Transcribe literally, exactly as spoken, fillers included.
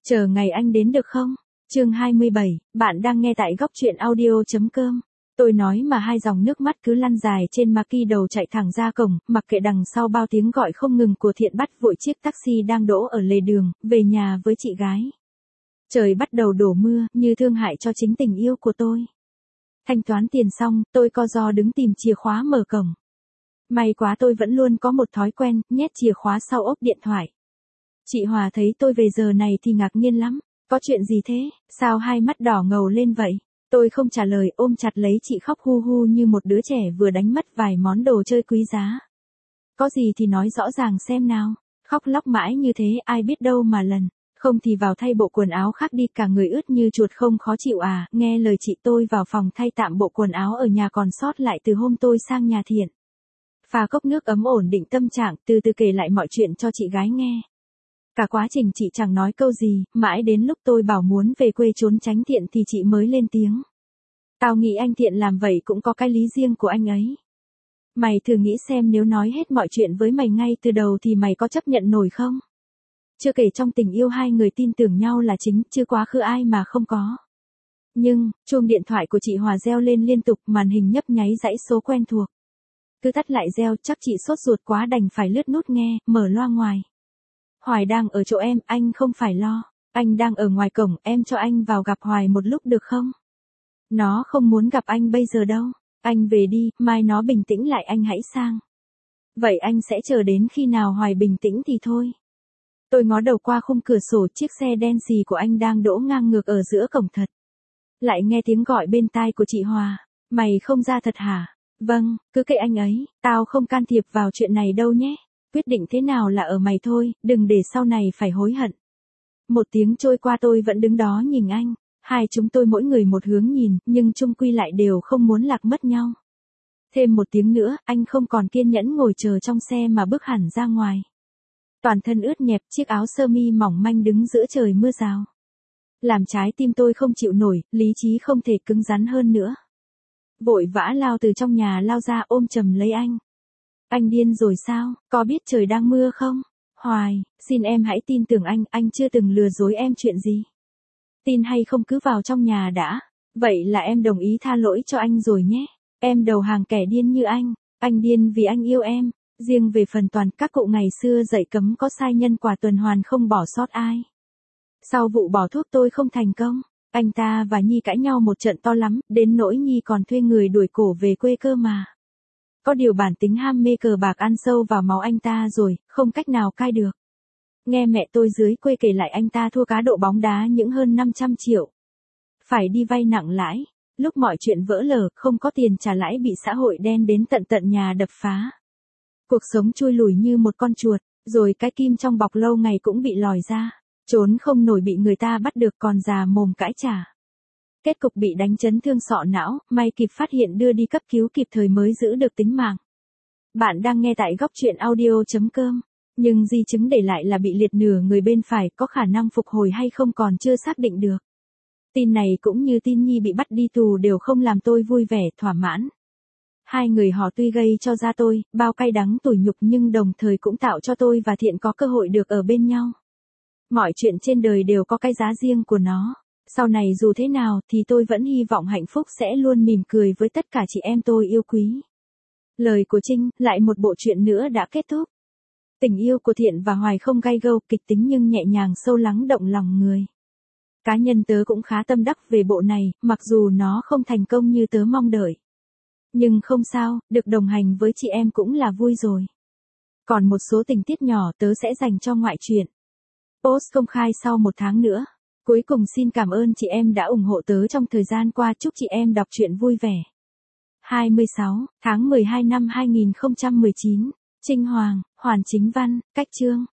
Chờ ngày anh đến được không? Chương hai mươi bảy, bạn đang nghe tại góc truyện audio.com. Tôi nói mà hai dòng nước mắt cứ lăn dài trên má ki đầu chạy thẳng ra cổng, mặc kệ đằng sau bao tiếng gọi không ngừng của Thiện bắt vội chiếc taxi đang đỗ ở lề đường, về nhà với chị gái. Trời bắt đầu đổ mưa, như thương hại cho chính tình yêu của tôi. Thanh toán tiền xong, tôi co ro đứng tìm chìa khóa mở cổng. May quá tôi vẫn luôn có một thói quen, nhét chìa khóa sau ốp điện thoại. Chị Hòa thấy tôi về giờ này thì ngạc nhiên lắm. Có chuyện gì thế, sao hai mắt đỏ ngầu lên vậy? Tôi không trả lời, ôm chặt lấy chị khóc hu hu như một đứa trẻ vừa đánh mất vài món đồ chơi quý giá. Có gì thì nói rõ ràng xem nào. Khóc lóc mãi như thế ai biết đâu mà lần. Không thì vào thay bộ quần áo khác đi, cả người ướt như chuột không khó chịu à. Nghe lời chị tôi vào phòng thay tạm bộ quần áo ở nhà còn sót lại từ hôm tôi sang nhà Thiện. Pha cốc nước ấm ổn định tâm trạng, từ từ kể lại mọi chuyện cho chị gái nghe. Cả quá trình chị chẳng nói câu gì, mãi đến lúc tôi bảo muốn về quê trốn tránh Thiện thì chị mới lên tiếng. Tao nghĩ anh Thiện làm vậy cũng có cái lý riêng của anh ấy. Mày thử nghĩ xem nếu nói hết mọi chuyện với mày ngay từ đầu thì mày có chấp nhận nổi không? Chưa kể trong tình yêu hai người tin tưởng nhau là chính, chứ quá khứ ai mà không có. Nhưng, chuông điện thoại của chị Hòa reo lên liên tục, màn hình nhấp nháy dãy số quen thuộc. Cứ tắt lại reo, chắc chị sốt ruột quá đành phải lướt nút nghe, mở loa ngoài. Hoài đang ở chỗ em, anh không phải lo. Anh đang ở ngoài cổng, em cho anh vào gặp Hoài một lúc được không? Nó không muốn gặp anh bây giờ đâu. Anh về đi, mai nó bình tĩnh lại anh hãy sang. Vậy anh sẽ chờ đến khi nào Hoài bình tĩnh thì thôi. Tôi ngó đầu qua khung cửa sổ, chiếc xe đen xì của anh đang đỗ ngang ngược ở giữa cổng thật. Lại nghe tiếng gọi bên tai của chị Hòa. Mày không ra thật hả? Vâng, cứ kệ anh ấy, tao không can thiệp vào chuyện này đâu nhé. Quyết định thế nào là ở mày thôi, đừng để sau này phải hối hận. Một tiếng trôi qua tôi vẫn đứng đó nhìn anh. Hai chúng tôi mỗi người một hướng nhìn, nhưng chung quy lại đều không muốn lạc mất nhau. Thêm một tiếng nữa, anh không còn kiên nhẫn ngồi chờ trong xe mà bước hẳn ra ngoài. Toàn thân ướt nhẹp, chiếc áo sơ mi mỏng manh đứng giữa trời mưa rào. Làm trái tim tôi không chịu nổi, lý trí không thể cứng rắn hơn nữa. Vội vã lao từ trong nhà lao ra ôm chầm lấy anh. Anh điên rồi sao, có biết trời đang mưa không? Hoài, xin em hãy tin tưởng anh, anh chưa từng lừa dối em chuyện gì. Tin hay không cứ vào trong nhà đã. Vậy là em đồng ý tha lỗi cho anh rồi nhé. Em đầu hàng kẻ điên như anh. Anh điên vì anh yêu em. Riêng về phần Toàn, các cụ ngày xưa dạy cấm có sai nhân quả tuần hoàn không bỏ sót ai. Sau vụ bỏ thuốc tôi không thành công. Anh ta và Nhi cãi nhau một trận to lắm, đến nỗi Nhi còn thuê người đuổi cổ về quê cơ mà. Có điều bản tính ham mê cờ bạc ăn sâu vào máu anh ta rồi, không cách nào cai được. Nghe mẹ tôi dưới quê kể lại anh ta thua cá độ bóng đá những hơn năm trăm triệu. Phải đi vay nặng lãi, lúc mọi chuyện vỡ lở, không có tiền trả lãi bị xã hội đen đến tận tận nhà đập phá. Cuộc sống chui lủi như một con chuột, rồi cái kim trong bọc lâu ngày cũng bị lòi ra. Trốn không nổi bị người ta bắt được còn già mồm cãi trả. Kết cục bị đánh chấn thương sọ não, may kịp phát hiện đưa đi cấp cứu kịp thời mới giữ được tính mạng. Bạn đang nghe tại góc truyện audio.com. Nhưng di chứng để lại là bị liệt nửa người bên phải, có khả năng phục hồi hay không còn chưa xác định được. Tin này cũng như tin Nhi bị bắt đi tù đều không làm tôi vui vẻ, thỏa mãn. Hai người họ tuy gây cho da tôi bao cay đắng tủi nhục nhưng đồng thời cũng tạo cho tôi và Thiện có cơ hội được ở bên nhau. Mọi chuyện trên đời đều có cái giá riêng của nó. Sau này dù thế nào thì tôi vẫn hy vọng hạnh phúc sẽ luôn mỉm cười với tất cả chị em tôi yêu quý. Lời của Trinh, lại một bộ truyện nữa đã kết thúc. Tình yêu của Thiện và Hoài không gay gâu, kịch tính nhưng nhẹ nhàng sâu lắng động lòng người. Cá nhân tớ cũng khá tâm đắc về bộ này, mặc dù nó không thành công như tớ mong đợi. Nhưng không sao, được đồng hành với chị em cũng là vui rồi. Còn một số tình tiết nhỏ tớ sẽ dành cho ngoại truyện. Post công khai sau một tháng nữa. Cuối cùng xin cảm ơn chị em đã ủng hộ tớ trong thời gian qua, chúc chị em đọc truyện vui vẻ. hai mươi sáu tháng mười hai năm hai nghìn không trăm mười chín. Trinh Hoàng, Hoàn Chính Văn, Cách Chương.